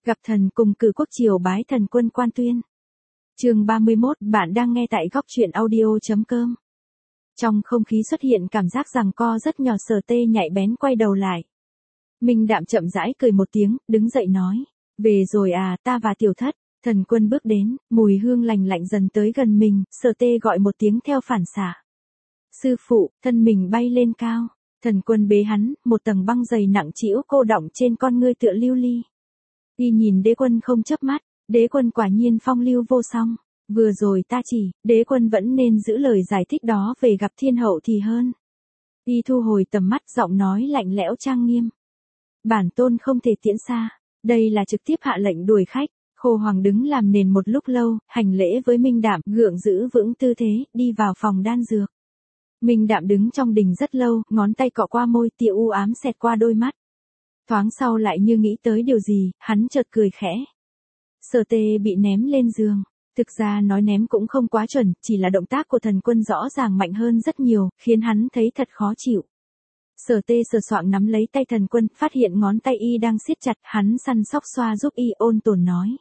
Gặp thần cùng cử quốc triều bái thần quân quan tuyên. Chương 31, bạn đang nghe tại góc truyện audio.com. Trong không khí xuất hiện cảm giác giằng co rất nhỏ, Sở Tê nhạy bén quay đầu lại. Minh Đạm chậm rãi cười một tiếng, đứng dậy nói, về rồi à, ta và tiểu thất. Thần quân bước đến, mùi hương lành lạnh dần tới gần mình, Sở Tê gọi một tiếng theo phản xạ. Sư phụ, thân mình bay lên cao. Thần quân bế hắn, một tầng băng dày nặng trĩu cô đọng trên con ngươi tựa lưu ly. Y nhìn đế quân không chớp mắt, đế quân quả nhiên phong lưu vô song. Vừa rồi ta chỉ, đế quân vẫn nên giữ lời giải thích đó về gặp thiên hậu thì hơn. Y thu hồi tầm mắt, giọng nói lạnh lẽo trang nghiêm. Bản tôn không thể tiễn xa, đây là trực tiếp hạ lệnh đuổi khách. Khô Hoàng đứng làm nền một lúc lâu, hành lễ với Minh Đạm, gượng giữ vững tư thế, đi vào phòng đan dược. Minh Đạm đứng trong đình rất lâu, ngón tay cọ qua môi, tia u ám xẹt qua đôi mắt. Thoáng sau lại như nghĩ tới điều gì, hắn chợt cười khẽ. Sở Tê bị ném lên giường. Thực ra nói ném cũng không quá chuẩn, chỉ là động tác của thần quân rõ ràng mạnh hơn rất nhiều, khiến hắn thấy thật khó chịu. Sở Tê sờ soạng nắm lấy tay thần quân, phát hiện ngón tay y đang siết chặt, hắn săn sóc xoa giúp y, ôn tồn nói.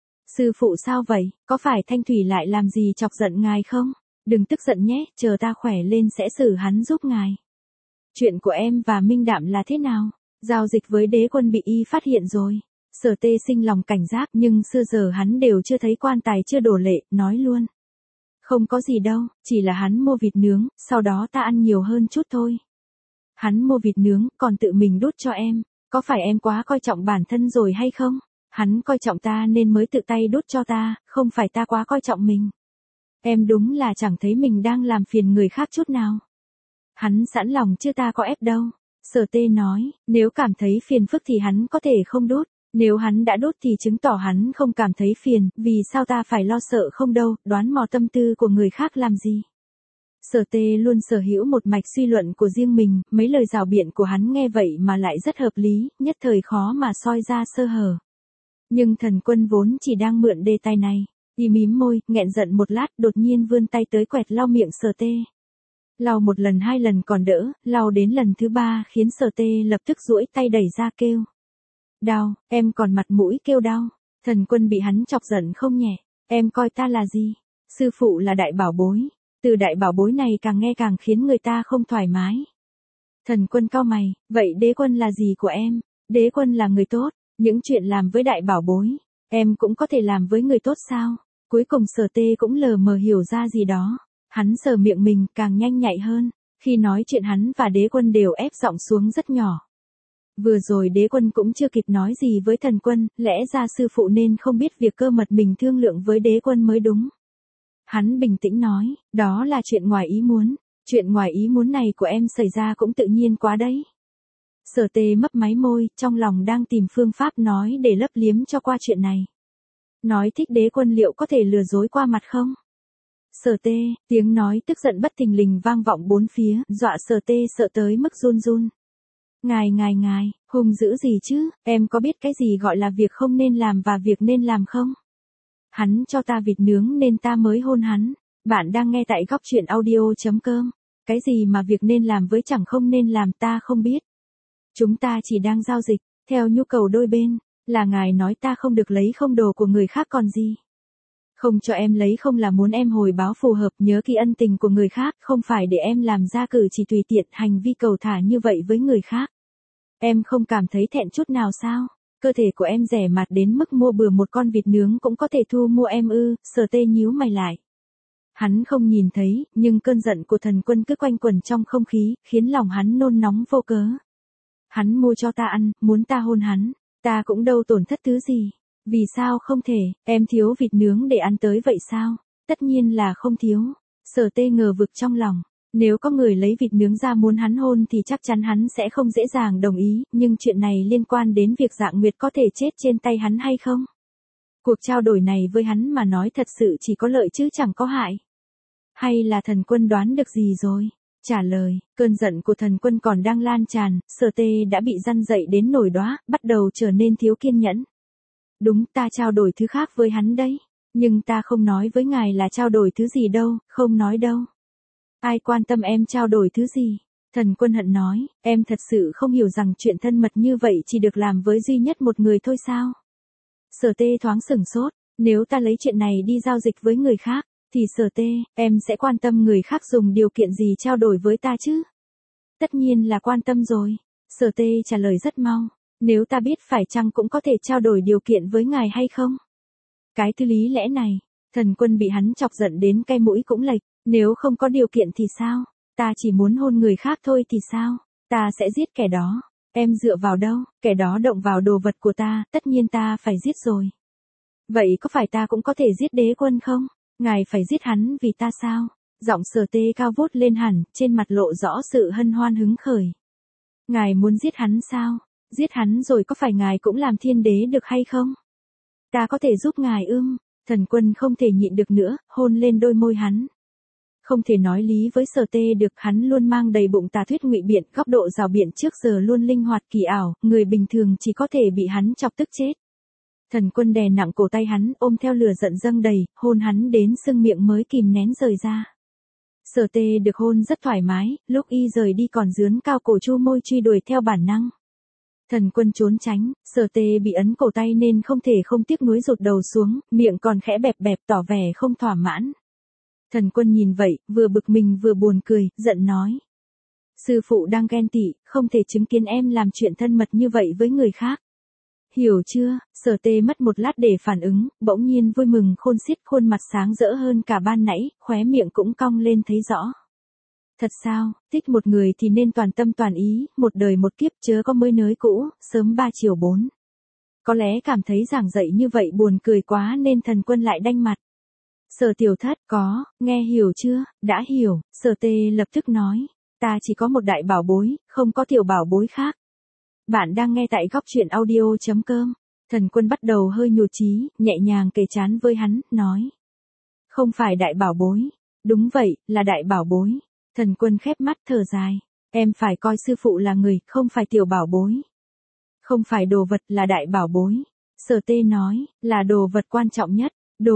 Sư phụ sao vậy, có phải Thanh Thủy lại làm gì chọc giận ngài không? Đừng tức giận nhé, chờ ta khỏe lên sẽ xử hắn giúp ngài. Chuyện của em và Minh Đạm là thế nào? Giao dịch với đế quân bị y phát hiện rồi. Sở Tê sinh lòng cảnh giác, nhưng xưa giờ hắn đều chưa thấy quan tài chưa đổ lệ, nói luôn. Không có gì đâu, chỉ là hắn mua vịt nướng, sau đó ta ăn nhiều hơn chút thôi. Hắn mua vịt nướng, còn tự mình đút cho em. Có phải em quá coi trọng bản thân rồi hay không? Hắn coi trọng ta nên mới tự tay đút cho ta, không phải ta quá coi trọng mình. Em đúng là chẳng thấy mình đang làm phiền người khác chút nào. Hắn sẵn lòng chứ ta có ép đâu. Sở Tê nói, nếu cảm thấy phiền phức thì hắn có thể không đút. Nếu hắn đã đút thì chứng tỏ hắn không cảm thấy phiền, vì sao ta phải lo sợ không đâu, đoán mò tâm tư của người khác làm gì. Sở Tê luôn sở hữu một mạch suy luận của riêng mình, mấy lời rào biện của hắn nghe vậy mà lại rất hợp lý, nhất thời khó mà soi ra sơ hở. Nhưng thần quân vốn chỉ đang mượn đề tài này, y mím môi, nghẹn giận một lát, đột nhiên vươn tay tới quẹt lau miệng Sở Tê. Lau một lần hai lần còn đỡ, lau đến lần thứ ba khiến Sở Tê lập tức duỗi tay đẩy ra kêu. Đau, em còn mặt mũi kêu đau. Thần quân bị hắn chọc giận không nhẹ. Em coi ta là gì? Sư phụ là đại bảo bối. Từ đại bảo bối này càng nghe càng khiến người ta không thoải mái. Thần quân cau mày, vậy đế quân là gì của em? Đế quân là người tốt, những chuyện làm với đại bảo bối, em cũng có thể làm với người tốt sao? Cuối cùng Sở Tê cũng lờ mờ hiểu ra gì đó. Hắn sờ miệng mình càng nhanh nhạy hơn. Khi nói chuyện hắn và đế quân đều ép giọng xuống rất nhỏ. Vừa rồi đế quân cũng chưa kịp nói gì với thần quân, lẽ ra sư phụ nên không biết việc cơ mật mình thương lượng với đế quân mới đúng. Hắn bình tĩnh nói, đó là chuyện ngoài ý muốn. Chuyện ngoài ý muốn này của em xảy ra cũng tự nhiên quá đấy. Sở Tê mấp máy môi, trong lòng đang tìm phương pháp nói để lấp liếm cho qua chuyện này. Nói thích đế quân liệu có thể lừa dối qua mặt không? Sở Tê, tiếng nói tức giận bất thình lình vang vọng bốn phía, dọa Sở Tê sợ tới mức run run. Ngài, hung dữ gì chứ, em có biết cái gì gọi là việc không nên làm và việc nên làm không? Hắn cho ta vịt nướng nên ta mới hôn hắn. Bạn đang nghe tại góc truyện audio.com. Cái gì mà việc nên làm với chẳng không nên làm ta không biết. Chúng ta chỉ đang giao dịch, theo nhu cầu đôi bên, là ngài nói ta không được lấy không đồ của người khác còn gì. Không cho em lấy không là muốn em hồi báo phù hợp, nhớ kỹ ân tình của người khác, không phải để em làm ra cử chỉ tùy tiện hành vi cầu thả như vậy với người khác. Em không cảm thấy thẹn chút nào sao? Cơ thể của em rẻ mạt đến mức mua bừa một con vịt nướng cũng có thể thu mua em ư? Sở Tê nhíu mày lại. Hắn không nhìn thấy, nhưng cơn giận của thần quân cứ quanh quẩn trong không khí, khiến lòng hắn nôn nóng vô cớ. Hắn mua cho ta ăn, muốn ta hôn hắn, ta cũng đâu tổn thất thứ gì. Vì sao không thể, em thiếu vịt nướng để ăn tới vậy sao? Tất nhiên là không thiếu. Sở Tê ngờ vực trong lòng. Nếu có người lấy vịt nướng ra muốn hắn hôn thì chắc chắn hắn sẽ không dễ dàng đồng ý, nhưng chuyện này liên quan đến việc Dạng Nguyệt có thể chết trên tay hắn hay không? Cuộc trao đổi này với hắn mà nói thật sự chỉ có lợi chứ chẳng có hại. Hay là thần quân đoán được gì rồi? Trả lời, cơn giận của thần quân còn đang lan tràn, Sở Tê đã bị răn dậy đến nổi đóa, bắt đầu trở nên thiếu kiên nhẫn. Đúng, ta trao đổi thứ khác với hắn đấy. Nhưng ta không nói với ngài là trao đổi thứ gì đâu, không nói đâu. Ai quan tâm em trao đổi thứ gì? Thần quân hận nói, em thật sự không hiểu rằng chuyện thân mật như vậy chỉ được làm với duy nhất một người thôi sao? Sở tê thoáng sửng sốt, nếu ta lấy chuyện này đi giao dịch với người khác, thì sở tê, em sẽ quan tâm người khác dùng điều kiện gì trao đổi với ta chứ? Tất nhiên là quan tâm rồi. Sở tê trả lời rất mau. Nếu ta biết phải chăng cũng có thể trao đổi điều kiện với ngài hay không? Cái thứ lý lẽ này, Thần Quân bị hắn chọc giận đến cái mũi cũng lệch. Nếu không có điều kiện thì sao? Ta chỉ muốn hôn người khác thôi thì sao? Ta sẽ giết kẻ đó. Em dựa vào đâu? Kẻ đó động vào đồ vật của ta, tất nhiên ta phải giết rồi. Vậy có phải ta cũng có thể giết Đế Quân không? Ngài phải giết hắn vì ta sao? Giọng Sở tê cao vút lên hẳn, trên mặt lộ rõ sự hân hoan hứng khởi. Ngài muốn giết hắn sao? Giết hắn rồi có phải ngài cũng làm thiên đế được hay không? Ta có thể giúp ngài ưm. Thần Quân không thể nhịn được nữa, hôn lên đôi môi hắn. Không thể nói lý với Sở tê được, hắn luôn mang đầy bụng tà thuyết ngụy biện, góc độ rào biện trước giờ luôn linh hoạt kỳ ảo, người bình thường chỉ có thể bị hắn chọc tức chết. Thần Quân đè nặng cổ tay hắn, ôm theo lửa giận dâng đầy, hôn hắn đến sưng miệng mới kìm nén rời ra. Sở tê được hôn rất thoải mái, lúc y rời đi còn dướn cao cổ chu môi truy đuổi theo bản năng. Thần Quân trốn tránh, Sở tê bị ấn cổ tay nên không thể không tiếc nuối rụt đầu xuống, miệng còn khẽ bẹp bẹp tỏ vẻ không thỏa mãn. Thần Quân nhìn vậy, vừa bực mình vừa buồn cười, giận nói. Sư phụ đang ghen tị, không thể chứng kiến em làm chuyện thân mật như vậy với người khác. Hiểu chưa? Sở tê mất một lát để phản ứng, bỗng nhiên vui mừng khôn xiết, khuôn mặt sáng rỡ hơn cả ban nãy, khóe miệng cũng cong lên thấy rõ. Thật sao, thích một người thì nên toàn tâm toàn ý, một đời một kiếp chớ có mới nới cũ, sớm 3 chiều 4. Có lẽ cảm thấy giảng dạy như vậy buồn cười quá nên Thần Quân lại đanh mặt. Sở tiểu thất, có, nghe hiểu chưa? Đã hiểu. Sở tê lập tức nói. Ta chỉ có một đại bảo bối, không có tiểu bảo bối khác. Bạn đang nghe tại góc truyện audio.com. Thần Quân bắt đầu hơi nhụt chí, nhẹ nhàng kề trán với hắn, nói. Không phải đại bảo bối. Đúng vậy, là đại bảo bối. Thần Quân khép mắt thở dài. Em phải coi sư phụ là người, không phải tiểu bảo bối. Không phải đồ vật, là đại bảo bối. Sở tê nói, là đồ vật quan trọng nhất.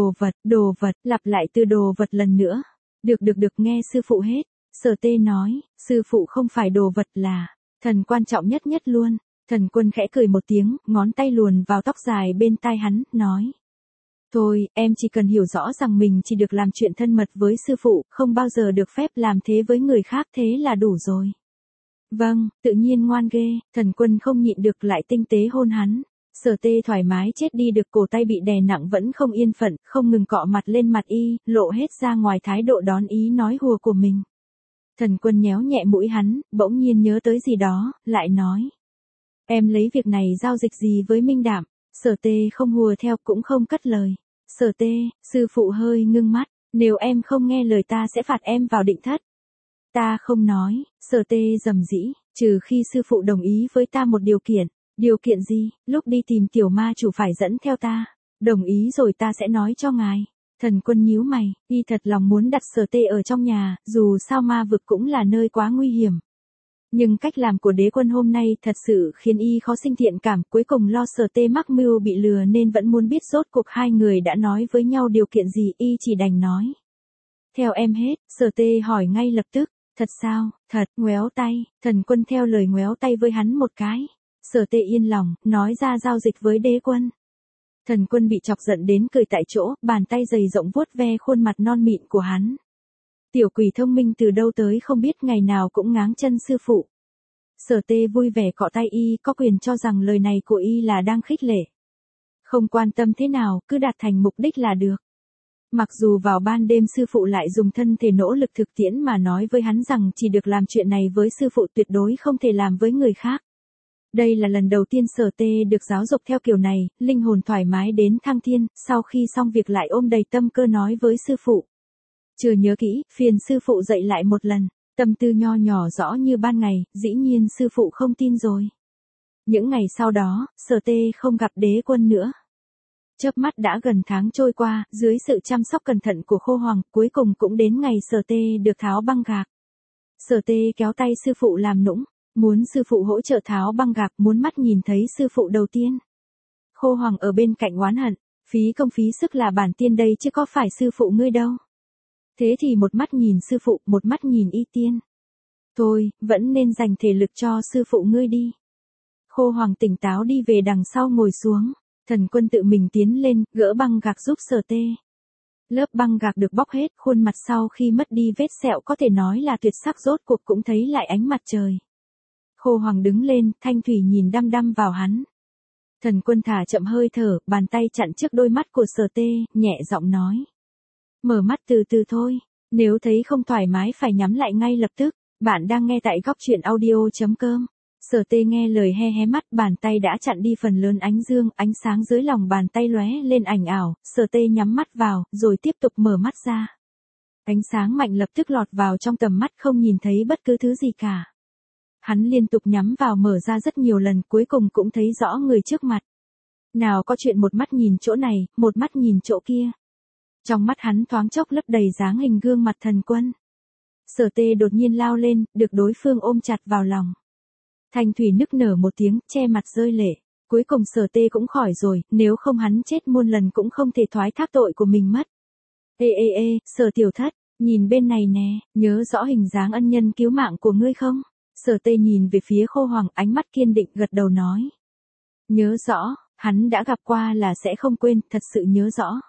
Đồ vật, lặp lại từ đồ vật lần nữa. Được, nghe sư phụ hết. Sở tê nói, sư phụ không phải đồ vật là thần quan trọng nhất luôn. Thần Quân khẽ cười một tiếng, ngón tay luồn vào tóc dài bên tai hắn, nói. Thôi, em chỉ cần hiểu rõ rằng mình chỉ được làm chuyện thân mật với sư phụ, không bao giờ được phép làm thế với người khác, thế là đủ rồi. Vâng, tự nhiên ngoan ghê. Thần Quân không nhịn được lại tinh tế hôn hắn. Sở tê thoải mái chết đi được, cổ tay bị đè nặng vẫn không yên phận, không ngừng cọ mặt lên mặt y, lộ hết ra ngoài thái độ đón ý nói hùa của mình. Thần Quân nhéo nhẹ mũi hắn, bỗng nhiên nhớ tới gì đó, lại nói. Em lấy việc này giao dịch gì với Minh Đạm? Sở tê không hùa theo cũng không cất lời. Sở tê, sư phụ hơi ngưng mắt, nếu em không nghe lời ta sẽ phạt em vào định thất. Ta không nói. Sở tê rầm rĩ, trừ khi sư phụ đồng ý với ta một điều kiện. Điều kiện gì? Lúc đi tìm tiểu ma chủ phải dẫn theo ta. Đồng ý rồi ta sẽ nói cho ngài. Thần Quân nhíu mày, y thật lòng muốn đặt Sở tê ở trong nhà, dù sao ma vực cũng là nơi quá nguy hiểm. Nhưng cách làm của Đế Quân hôm nay thật sự khiến y khó sinh thiện cảm, cuối cùng lo Sở tê mắc mưu bị lừa nên vẫn muốn biết rốt cuộc hai người đã nói với nhau điều kiện gì, y chỉ đành nói. Theo em hết. Sở tê hỏi ngay lập tức. Thật sao? Thật. Ngoéo tay. Thần Quân theo lời ngoéo tay với hắn một cái. Sở tê yên lòng, nói ra giao dịch với Đế Quân. Thần Quân bị chọc giận đến cười tại chỗ, bàn tay dày rộng vuốt ve khuôn mặt non mịn của hắn. Tiểu quỷ thông minh từ đâu tới không biết, ngày nào cũng ngáng chân sư phụ. Sở tê vui vẻ cọ tay y, có quyền cho rằng lời này của y là đang khích lệ. Không quan tâm thế nào, cứ đạt thành mục đích là được. Mặc dù vào ban đêm sư phụ lại dùng thân thể nỗ lực thực tiễn mà nói với hắn rằng chỉ được làm chuyện này với sư phụ, tuyệt đối không thể làm với người khác. Đây là lần đầu tiên Sở tê được giáo dục theo kiểu này, linh hồn thoải mái đến thăng thiên, sau khi xong việc lại ôm đầy tâm cơ nói với sư phụ. Chưa nhớ kỹ, phiền sư phụ dạy lại một lần, tâm tư nho nhỏ rõ như ban ngày, dĩ nhiên sư phụ không tin rồi. Những ngày sau đó, Sở tê không gặp Đế Quân nữa. Chớp mắt đã gần tháng trôi qua, dưới sự chăm sóc cẩn thận của Khô Hoàng, cuối cùng cũng đến ngày Sở tê được tháo băng gạc. Sở tê kéo tay sư phụ làm nũng, muốn sư phụ hỗ trợ tháo băng gạc, muốn mắt nhìn thấy sư phụ đầu tiên. Khô Hoàng ở bên cạnh oán hận, phí công phí sức là bản tiên đây chứ có phải sư phụ ngươi đâu. Thế thì một mắt nhìn sư phụ, một mắt nhìn y tiên. Thôi, vẫn nên dành thể lực cho sư phụ ngươi đi. Khô Hoàng tỉnh táo đi về đằng sau ngồi xuống. Thần Quân tự mình tiến lên, gỡ băng gạc giúp Sở Tê. Lớp băng gạc được bóc hết, khuôn mặt sau khi mất đi vết sẹo có thể nói là tuyệt sắc rốt cuộc cũng thấy lại ánh mặt trời. Khô Hoàng đứng lên, Thanh Thủy nhìn đăm đăm vào hắn. Thần Quân thả chậm hơi thở, bàn tay chặn trước đôi mắt của Sở Tê, nhẹ giọng nói. Mở mắt từ từ thôi, nếu thấy không thoải mái phải nhắm lại ngay lập tức. Bạn đang nghe tại góc truyện audio.com. Sở Tê nghe lời hé hé mắt, bàn tay đã chặn đi phần lớn ánh dương, ánh sáng dưới lòng bàn tay lóe lên ảnh ảo, Sở Tê nhắm mắt vào, rồi tiếp tục mở mắt ra. Ánh sáng mạnh lập tức lọt vào trong tầm mắt, không nhìn thấy bất cứ thứ gì cả. Hắn liên tục nhắm vào mở ra rất nhiều lần, cuối cùng cũng thấy rõ người trước mặt. Nào có chuyện một mắt nhìn chỗ này, một mắt nhìn chỗ kia. Trong mắt hắn thoáng chốc lấp đầy dáng hình gương mặt Thần Quân. Sở Tê đột nhiên lao lên, được đối phương ôm chặt vào lòng. Thanh Thủy nức nở một tiếng, che mặt rơi lệ. Cuối cùng Sở Tê cũng khỏi rồi, nếu không hắn chết muôn lần cũng không thể thoái thác tội của mình mất. Ê, Sở tiểu thất, nhìn bên này nè, nhớ rõ hình dáng ân nhân cứu mạng của ngươi không? Sở Tê nhìn về phía Khô Hoàng, ánh mắt kiên định gật đầu nói. Nhớ rõ, hắn đã gặp qua là sẽ không quên, thật sự nhớ rõ.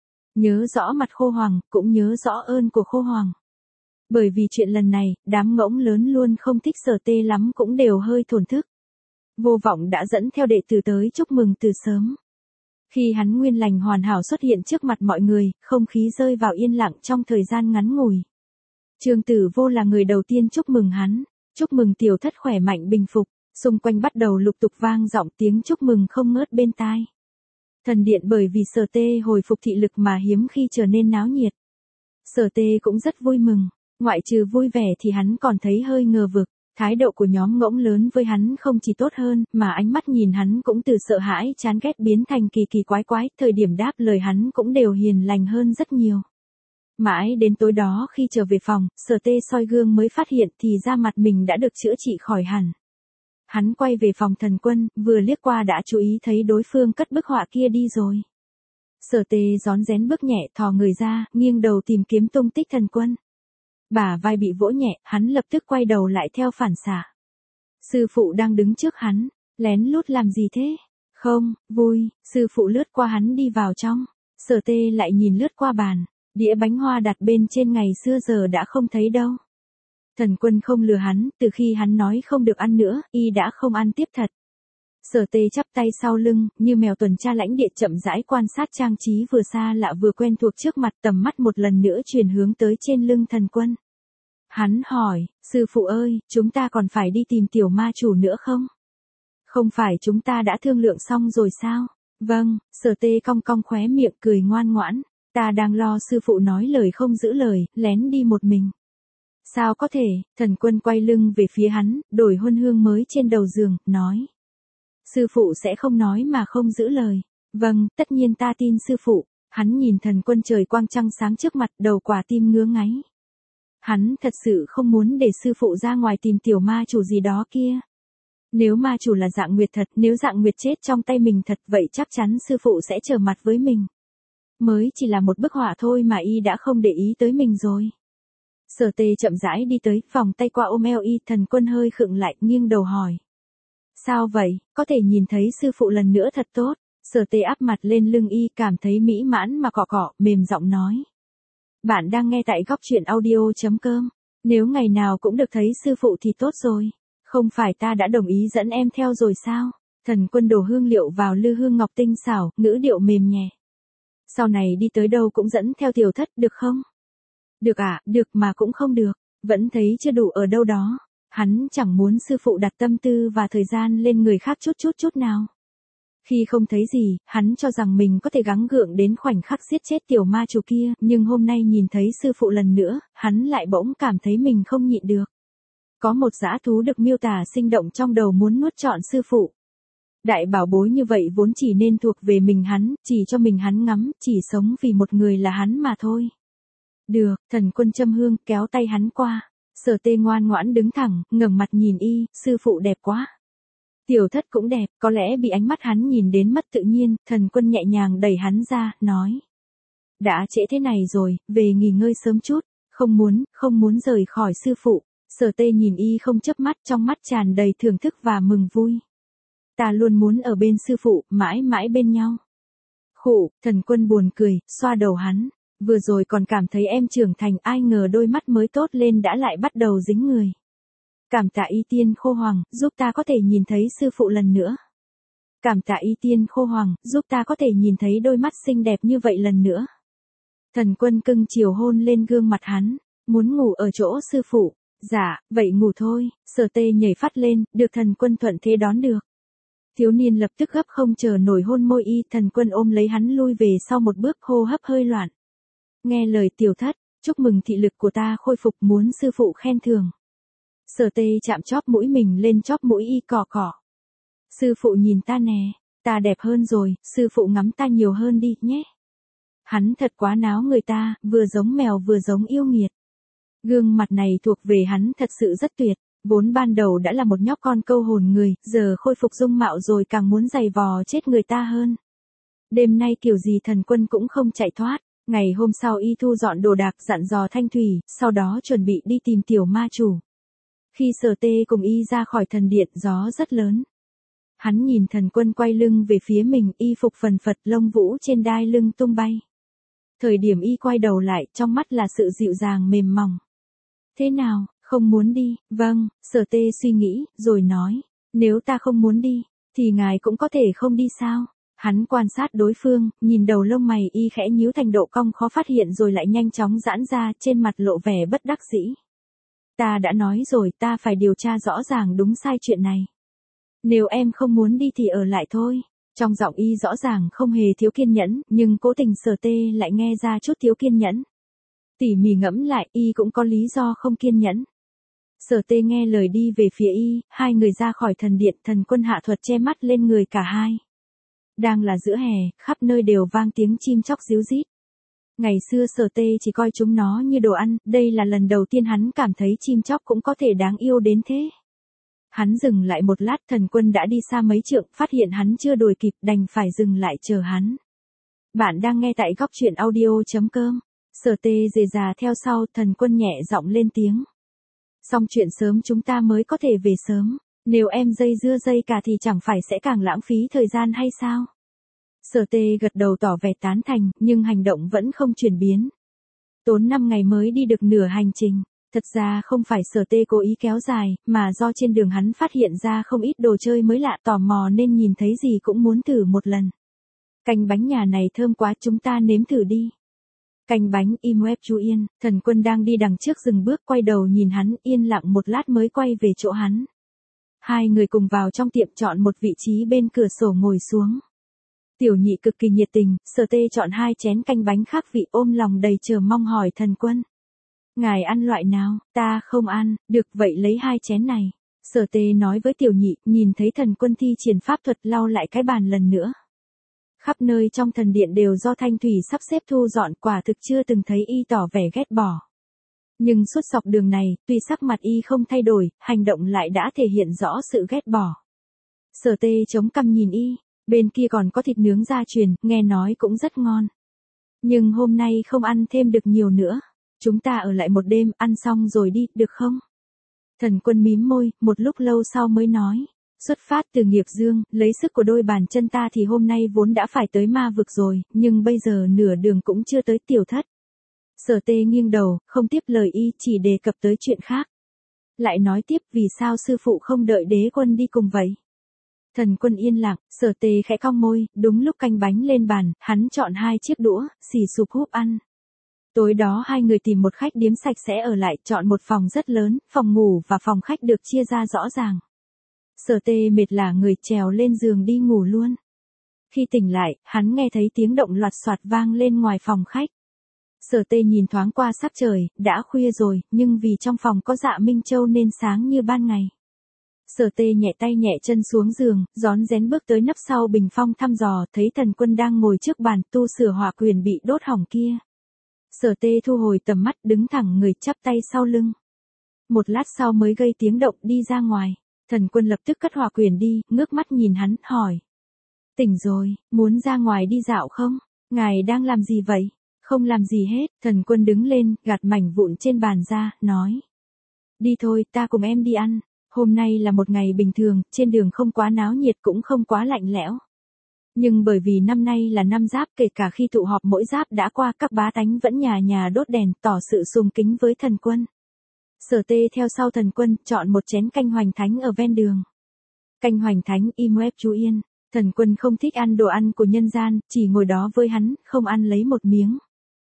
Nhớ rõ mặt Khô Hoàng, cũng nhớ rõ ơn của Khô Hoàng. Bởi vì chuyện lần này, đám ngỗng lớn luôn không thích Sở Tê lắm cũng đều hơi thổn thức. Vô Vọng đã dẫn theo đệ tử tới chúc mừng từ sớm. Khi hắn nguyên lành hoàn hảo xuất hiện trước mặt mọi người, không khí rơi vào yên lặng trong thời gian ngắn ngủi. Trương Tử Vô là người đầu tiên chúc mừng hắn, chúc mừng tiểu thất khỏe mạnh bình phục, xung quanh bắt đầu lục tục vang giọng tiếng chúc mừng không ngớt bên tai. Thần điện bởi vì Sở Tê hồi phục thị lực mà hiếm khi trở nên náo nhiệt. Sở Tê cũng rất vui mừng. Ngoại trừ vui vẻ thì hắn còn thấy hơi ngờ vực, thái độ của nhóm ngỗng lớn với hắn không chỉ tốt hơn, mà ánh mắt nhìn hắn cũng từ sợ hãi chán ghét biến thành kỳ kỳ quái quái, thời điểm đáp lời hắn cũng đều hiền lành hơn rất nhiều. Mãi đến tối đó khi trở về phòng, Sở Tê soi gương mới phát hiện thì ra mặt mình đã được chữa trị khỏi hẳn. Hắn quay về phòng Thần Quân, vừa liếc qua đã chú ý thấy đối phương cất bức họa kia đi rồi. Sở Tê rón rén bước nhẹ thò người ra, nghiêng đầu tìm kiếm tung tích Thần Quân. Bả vai bị vỗ nhẹ, hắn lập tức quay đầu lại theo phản xạ. Sư phụ đang đứng trước hắn, lén lút làm gì thế? Không, vui, sư phụ lướt qua hắn đi vào trong. Sở Tê lại nhìn lướt qua bàn, đĩa bánh hoa đặt bên trên ngày xưa giờ đã không thấy đâu. Thần Quân không lừa hắn, từ khi hắn nói không được ăn nữa, y đã không ăn tiếp thật. Sở Tê chắp tay sau lưng, như mèo tuần tra lãnh địa chậm rãi quan sát trang trí vừa xa lạ vừa quen thuộc trước mặt, tầm mắt một lần nữa chuyển hướng tới trên lưng Thần Quân. Hắn hỏi, sư phụ ơi, chúng ta còn phải đi tìm tiểu ma chủ nữa không? Không phải chúng ta đã thương lượng xong rồi sao? Vâng, Sở Tê cong cong khóe miệng cười ngoan ngoãn, ta đang lo sư phụ nói lời không giữ lời, lén đi một mình. Sao có thể? Thần Quân quay lưng về phía hắn, đổi huân hương mới trên đầu giường, nói. Sư phụ sẽ không nói mà không giữ lời. Vâng, tất nhiên ta tin sư phụ. Hắn nhìn Thần Quân trời quang trăng sáng trước mặt, đầu quả tim ngứa ngáy. Hắn thật sự không muốn để sư phụ ra ngoài tìm tiểu ma chủ gì đó kia. Nếu ma chủ là Dạng Nguyệt thật, nếu Dạng Nguyệt chết trong tay mình thật, vậy chắc chắn sư phụ sẽ trở mặt với mình. Mới chỉ là một bức họa thôi mà y đã không để ý tới mình rồi. Sở Tê chậm rãi đi tới, vòng tay qua ôm eo y, Thần Quân hơi khựng lại, nghiêng đầu hỏi. Sao vậy, có thể nhìn thấy sư phụ lần nữa thật tốt. Sở Tê áp mặt lên lưng y, cảm thấy mỹ mãn mà cọ cọ, mềm giọng nói. Bạn đang nghe tại góc truyện audio.com. Nếu ngày nào cũng được thấy sư phụ thì tốt rồi. Không phải ta đã đồng ý dẫn em theo rồi sao? Thần Quân đổ hương liệu vào lư hương ngọc tinh xảo, ngữ điệu mềm nhẹ. Sau này đi tới đâu cũng dẫn theo tiểu thất, được không? Được ạ, được mà cũng không được. Vẫn thấy chưa đủ ở đâu đó. Hắn chẳng muốn sư phụ đặt tâm tư và thời gian lên người khác chút nào. Khi không thấy gì, hắn cho rằng mình có thể gắng gượng đến khoảnh khắc giết chết tiểu ma chủ kia, nhưng hôm nay nhìn thấy sư phụ lần nữa, hắn lại bỗng cảm thấy mình không nhịn được. Có một dã thú được miêu tả sinh động trong đầu muốn nuốt trọn sư phụ. Đại bảo bối như vậy vốn chỉ nên thuộc về mình hắn, chỉ cho mình hắn ngắm, chỉ sống vì một người là hắn mà thôi. Được, Thần Quân châm hương, kéo tay hắn qua. Sở Tê ngoan ngoãn đứng thẳng, ngẩng mặt nhìn y, sư phụ đẹp quá. Tiểu thất cũng đẹp, có lẽ bị ánh mắt hắn nhìn đến mất tự nhiên, Thần Quân nhẹ nhàng đẩy hắn ra, nói. Đã trễ thế này rồi, về nghỉ ngơi sớm chút, không muốn rời khỏi sư phụ. Sở Tê nhìn y không chớp mắt, trong mắt tràn đầy thưởng thức và mừng vui. Ta luôn muốn ở bên sư phụ, mãi mãi bên nhau. Khụ, Thần Quân buồn cười, xoa đầu hắn. Vừa rồi còn cảm thấy em trưởng thành, ai ngờ đôi mắt mới tốt lên đã lại bắt đầu dính người. Cảm tạ Y Tiên Khô Hoàng, giúp ta có thể nhìn thấy sư phụ lần nữa. Cảm tạ Y Tiên Khô Hoàng, giúp ta có thể nhìn thấy đôi mắt xinh đẹp như vậy lần nữa. Thần Quân cưng chiều hôn lên gương mặt hắn, muốn ngủ ở chỗ sư phụ. Dạ, vậy ngủ thôi. Sở Tê nhảy phát lên, được Thần Quân thuận thế đón được. Thiếu niên lập tức gấp không chờ nổi hôn môi y, Thần Quân ôm lấy hắn lui về sau một bước, hô hấp hơi loạn. Nghe lời tiểu thất, chúc mừng thị lực của ta khôi phục, muốn sư phụ khen thưởng. Sở Tê chạm chóp mũi mình lên chóp mũi y, cọ cọ. Sư phụ nhìn ta nè, ta đẹp hơn rồi, sư phụ ngắm ta nhiều hơn đi nhé. Hắn thật quá náo người ta, vừa giống mèo vừa giống yêu nghiệt. Gương mặt này thuộc về hắn thật sự rất tuyệt, vốn ban đầu đã là một nhóc con câu hồn người, giờ khôi phục dung mạo rồi càng muốn giày vò chết người ta hơn. Đêm nay kiểu gì Thần Quân cũng không chạy thoát, ngày hôm sau y thu dọn đồ đạc dặn dò Thanh Thủy, sau đó chuẩn bị đi tìm tiểu ma chủ. Khi Sở Tê cùng y ra khỏi thần điện, gió rất lớn. Hắn nhìn Thần Quân quay lưng về phía mình, y phục phần phật, lông vũ trên đai lưng tung bay. Thời điểm y quay đầu lại, trong mắt là sự dịu dàng mềm mỏng. Thế nào, không muốn đi? Vâng, Sở Tê suy nghĩ, rồi nói. Nếu ta không muốn đi, thì ngài cũng có thể không đi sao? Hắn quan sát đối phương, nhìn đầu lông mày y khẽ nhíu thành độ cong khó phát hiện rồi lại nhanh chóng giãn ra, trên mặt lộ vẻ bất đắc dĩ. Ta đã nói rồi, ta phải điều tra rõ ràng đúng sai chuyện này. Nếu em không muốn đi thì ở lại thôi. Trong giọng y rõ ràng không hề thiếu kiên nhẫn, nhưng cố tình Sở Tê lại nghe ra chút thiếu kiên nhẫn. Tỉ mỉ ngẫm lại, y cũng có lý do không kiên nhẫn. Sở Tê nghe lời đi về phía y, hai người ra khỏi thần điện, Thần Quân hạ thuật che mắt lên người cả hai. Đang là giữa hè, khắp nơi đều vang tiếng chim chóc ríu rít. Ngày xưa Sở Tê chỉ coi chúng nó như đồ ăn, đây là lần đầu tiên hắn cảm thấy chim chóc cũng có thể đáng yêu đến thế. Hắn dừng lại một lát, Thần Quân đã đi xa mấy trượng, phát hiện hắn chưa đuổi kịp, đành phải dừng lại chờ hắn. Bạn đang nghe tại góc truyện audio.com. Sở Tê dề già theo sau, Thần Quân nhẹ giọng lên tiếng. Xong chuyện sớm chúng ta mới có thể về sớm, nếu em dây dưa dây cả thì chẳng phải sẽ càng lãng phí thời gian hay sao? Sở Tê gật đầu tỏ vẻ tán thành, nhưng hành động vẫn không chuyển biến. Tốn 5 ngày mới đi được nửa hành trình. Thật ra không phải Sở Tê cố ý kéo dài, mà do trên đường hắn phát hiện ra không ít đồ chơi mới lạ, tò mò nên nhìn thấy gì cũng muốn thử một lần. Canh bánh nhà này thơm quá, chúng ta nếm thử đi. Canh bánh im web chú Yên, Thần Quân đang đi đằng trước dừng bước, quay đầu nhìn hắn, yên lặng một lát mới quay về chỗ hắn. Hai người cùng vào trong tiệm, chọn một vị trí bên cửa sổ ngồi xuống. Tiểu Nhị cực kỳ nhiệt tình, Sở Tê chọn 2 chén canh bánh khác vị, ôm lòng đầy chờ mong hỏi Thần Quân. Ngài ăn loại nào? Ta không ăn. Được vậy lấy 2 chén này. Sở Tê nói với Tiểu Nhị, nhìn thấy Thần Quân thi triển pháp thuật lau lại cái bàn lần nữa. Khắp nơi trong thần điện đều do Thanh Thủy sắp xếp thu dọn, quả thực chưa từng thấy y tỏ vẻ ghét bỏ. Nhưng suốt dọc đường này, tuy sắc mặt y không thay đổi, hành động lại đã thể hiện rõ sự ghét bỏ. Sở Tê chống cằm nhìn y, bên kia còn có thịt nướng gia truyền, nghe nói cũng rất ngon. Nhưng hôm nay không ăn thêm được nhiều nữa. Chúng ta ở lại một đêm, ăn xong rồi đi, được không? Thần Quân mím môi, một lúc lâu sau mới nói. Xuất phát từ nghiệp dương, lấy sức của đôi bàn chân ta thì hôm nay vốn đã phải tới ma vực rồi, nhưng bây giờ nửa đường cũng chưa tới tiểu thất. Sở Tê nghiêng đầu, không tiếp lời y, chỉ đề cập tới chuyện khác. Lại nói tiếp, vì sao sư phụ không đợi Đế Quân đi cùng vậy? Thần Quân yên lặng, Sở Tê khẽ cong môi, đúng lúc canh bánh lên bàn, hắn chọn 2 chiếc đũa, xì sụp húp ăn. Tối đó hai người tìm một khách điếm sạch sẽ ở lại, chọn một phòng rất lớn, phòng ngủ và phòng khách được chia ra rõ ràng. Sở Tê mệt lả người, trèo lên giường đi ngủ luôn. Khi tỉnh lại, hắn nghe thấy tiếng động loạt soạt vang lên ngoài phòng khách. Sở Tê nhìn thoáng qua sắc trời, đã khuya rồi, nhưng vì trong phòng có Dạ Minh Châu nên sáng như ban ngày. Sở Tê nhẹ tay nhẹ chân xuống giường, rón rén bước tới nấp sau bình phong thăm dò, thấy Thần Quân đang ngồi trước bàn tu sửa hỏa quyền bị đốt hỏng kia. Sở Tê thu hồi tầm mắt, đứng thẳng người, chắp tay sau lưng. Một lát sau mới gây tiếng động đi ra ngoài. Thần Quân lập tức cất hỏa quyền đi, ngước mắt nhìn hắn, hỏi. Tỉnh rồi, muốn ra ngoài đi dạo không? Ngài đang làm gì vậy? Không làm gì hết. Thần Quân đứng lên, gạt mảnh vụn trên bàn ra, nói. Đi thôi, ta cùng em đi ăn. Hôm nay là một ngày bình thường, trên đường không quá náo nhiệt cũng không quá lạnh lẽo. Nhưng bởi vì năm nay là năm Giáp, kể cả khi tụ họp mỗi Giáp đã qua, các bá tánh vẫn nhà nhà đốt đèn tỏ sự sùng kính với thần quân. Sở Tê theo sau thần quân, chọn một chén canh hoành thánh ở ven đường. Canh hoành thánh im web chú yên. Thần quân không thích ăn đồ ăn của nhân gian, chỉ ngồi đó với hắn, không ăn lấy một miếng.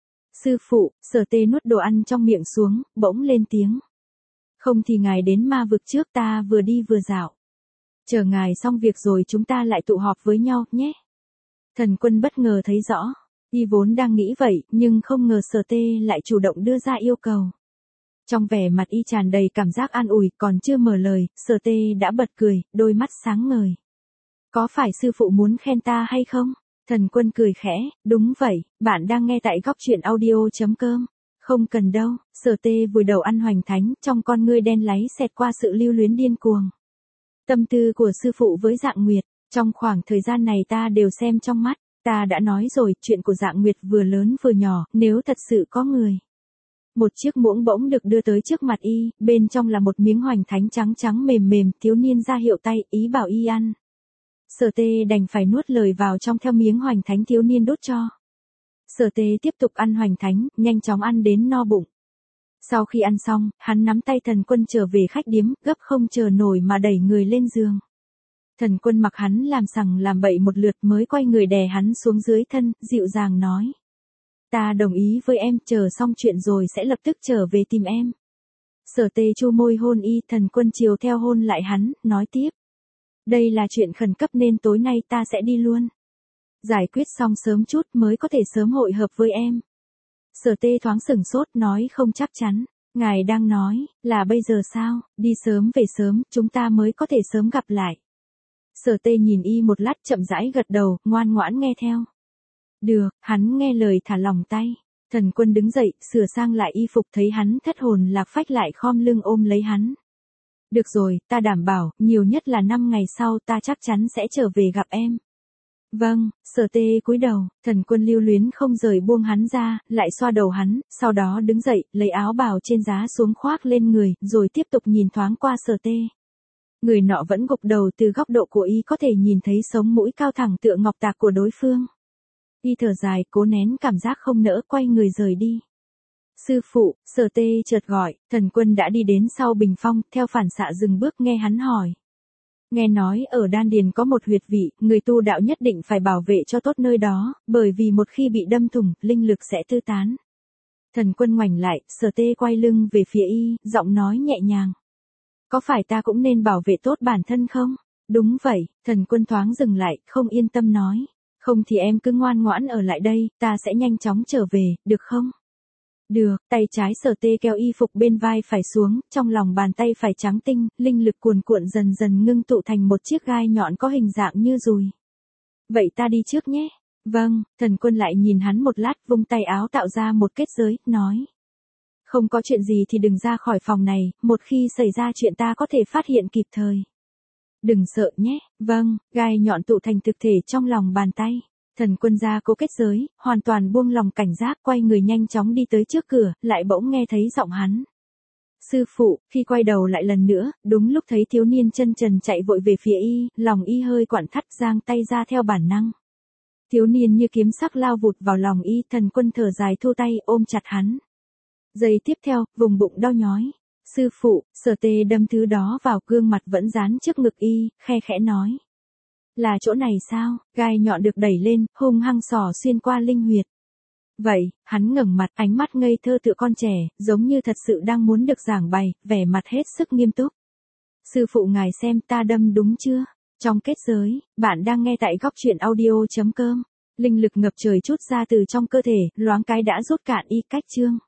Sư phụ, Sở Tê nuốt đồ ăn trong miệng xuống, bỗng lên tiếng. Không thì ngài đến ma vực trước, ta vừa đi vừa dạo. Chờ ngài xong việc rồi chúng ta lại tụ họp với nhau, nhé. Thần quân bất ngờ thấy rõ. Y vốn đang nghĩ vậy, nhưng không ngờ Sở Tê lại chủ động đưa ra yêu cầu. Trong vẻ mặt y tràn đầy cảm giác an ủi, còn chưa mở lời, Sở Tê đã bật cười, đôi mắt sáng ngời. Có phải sư phụ muốn khen ta hay không? Thần quân cười khẽ, đúng vậy, bạn đang nghe tại góc truyện audio.com. Không cần đâu, Sở Tê vùi đầu ăn hoành thánh, trong con ngươi đen láy xẹt qua sự lưu luyến điên cuồng. Tâm tư của sư phụ với Dạng Nguyệt, trong khoảng thời gian này ta đều xem trong mắt, ta đã nói rồi, chuyện của Dạng Nguyệt vừa lớn vừa nhỏ, nếu thật sự có người. Một chiếc muỗng bỗng được đưa tới trước mặt y, bên trong là một miếng hoành thánh trắng trắng mềm mềm, thiếu niên ra hiệu tay, ý bảo y ăn. Sở Tê đành phải nuốt lời vào trong theo miếng hoành thánh thiếu niên đốt cho. Sở Tê tiếp tục ăn hoành thánh, nhanh chóng ăn đến no bụng. Sau khi ăn xong, hắn nắm tay thần quân trở về khách điếm, gấp không chờ nổi mà đẩy người lên giường. Thần quân mặc hắn làm sằng làm bậy một lượt mới quay người đè hắn xuống dưới thân, dịu dàng nói. Ta đồng ý với em, chờ xong chuyện rồi sẽ lập tức trở về tìm em. Sở Tê chu môi hôn y, thần quân chiều theo hôn lại hắn, nói tiếp. Đây là chuyện khẩn cấp nên tối nay ta sẽ đi luôn. Giải quyết xong sớm chút mới có thể sớm hội hợp với em. Sở Tê thoáng sửng sốt, nói không chắc chắn. Ngài đang nói, là bây giờ sao, đi sớm về sớm, chúng ta mới có thể sớm gặp lại. Sở Tê nhìn y một lát chậm rãi gật đầu, ngoan ngoãn nghe theo. Được, hắn nghe lời thả lỏng tay. Thần quân đứng dậy, sửa sang lại y phục, thấy hắn thất hồn lạc phách lại khom lưng ôm lấy hắn. Được rồi, ta đảm bảo, nhiều nhất là 5 ngày sau ta chắc chắn sẽ trở về gặp em. Vâng, Sở Tê cúi đầu, thần quân lưu luyến không rời buông hắn ra, lại xoa đầu hắn, sau đó đứng dậy, lấy áo bào trên giá xuống khoác lên người, rồi tiếp tục nhìn thoáng qua Sở Tê. Người nọ vẫn gục đầu, từ góc độ của y có thể nhìn thấy sống mũi cao thẳng tựa ngọc tạc của đối phương. Y thở dài, cố nén cảm giác không nỡ, quay người rời đi. Sư phụ, Sở Tê chợt gọi, thần quân đã đi đến sau bình phong, theo phản xạ dừng bước nghe hắn hỏi. Nghe nói ở đan điền có một huyệt vị, người tu đạo nhất định phải bảo vệ cho tốt nơi đó, bởi vì một khi bị đâm thủng, linh lực sẽ tư tán. Thần quân ngoảnh lại, Sở Tê quay lưng về phía y, giọng nói nhẹ nhàng. Có phải ta cũng nên bảo vệ tốt bản thân không? Đúng vậy, thần quân thoáng dừng lại, không yên tâm nói. Không thì em cứ ngoan ngoãn ở lại đây, ta sẽ nhanh chóng trở về, được không? Được, tay trái Sở Tê kéo y phục bên vai phải xuống, trong lòng bàn tay phải trắng tinh, linh lực cuồn cuộn dần dần ngưng tụ thành một chiếc gai nhọn có hình dạng như dùi. Vậy ta đi trước nhé. Vâng, thần quân lại nhìn hắn một lát, vung tay áo tạo ra một kết giới, nói. Không có chuyện gì thì đừng ra khỏi phòng này, một khi xảy ra chuyện ta có thể phát hiện kịp thời. Đừng sợ nhé, vâng, gai nhọn tụ thành thực thể trong lòng bàn tay. Thần quân ra cố kết giới, hoàn toàn buông lòng cảnh giác, quay người nhanh chóng đi tới trước cửa, lại bỗng nghe thấy giọng hắn. Sư phụ, khi quay đầu lại lần nữa, đúng lúc thấy thiếu niên chân trần chạy vội về phía y, lòng y hơi quặn thắt, giang tay ra theo bản năng. Thiếu niên như kiếm sắc lao vụt vào lòng y, thần quân thở dài thu tay ôm chặt hắn. Giây tiếp theo, vùng bụng đau nhói. Sư phụ, Sở Tê đâm thứ đó vào gương mặt vẫn dán trước ngực y, khe khẽ nói. Là chỗ này sao? Gai nhọn được đẩy lên, hung hăng xỏ xuyên qua linh huyệt. Vậy, hắn ngẩng mặt, ánh mắt ngây thơ tựa con trẻ, giống như thật sự đang muốn được giảng bày, vẻ mặt hết sức nghiêm túc. Sư phụ ngài xem ta đâm đúng chưa? Trong kết giới, bạn đang nghe tại góc truyện audio.com. Linh lực ngập trời trút ra từ trong cơ thể, loáng cái đã rút cạn y cách chương.